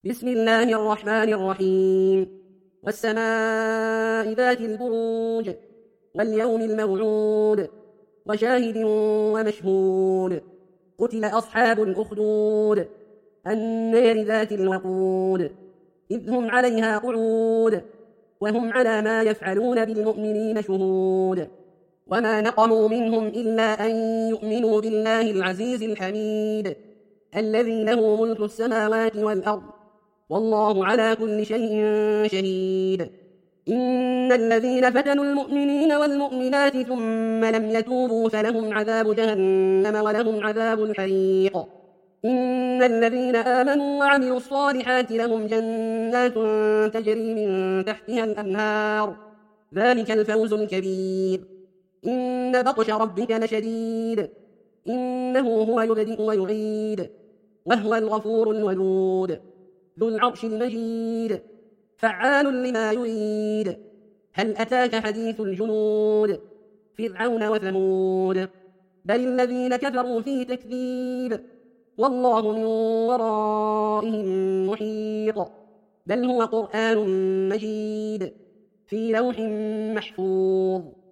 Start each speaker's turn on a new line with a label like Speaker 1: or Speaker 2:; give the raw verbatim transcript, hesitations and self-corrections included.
Speaker 1: بسم الله الرحمن الرحيم والسماء ذات البروج واليوم الموعود وشاهد ومشهود قتل أصحاب الأخدود النار ذات الوقود إذ هم عليها قعود وهم على ما يفعلون بالمؤمنين شهود وما نقموا منهم إلا أن يؤمنوا بالله العزيز الحميد الذي له ملك السماوات والأرض والله على كل شيء شهيد إن الذين فتنوا المؤمنين والمؤمنات ثم لم يتوبوا فلهم عذاب جهنم ولهم عذاب الحريق إن الذين آمنوا وعملوا الصالحات لهم جنات تجري من تحتها الأنهار ذلك الفوز الكبير إن بطش ربك لشديد إنه هو يبدئ ويعيد وهو الغفور الودود ذو العرش المجيد فعال لما يريد هل أتاك حديث الجنود فرعون وثمود بل الذين كفروا في تكذيب والله من ورائهم محيط بل هو قرآن مجيد في لوح محفوظ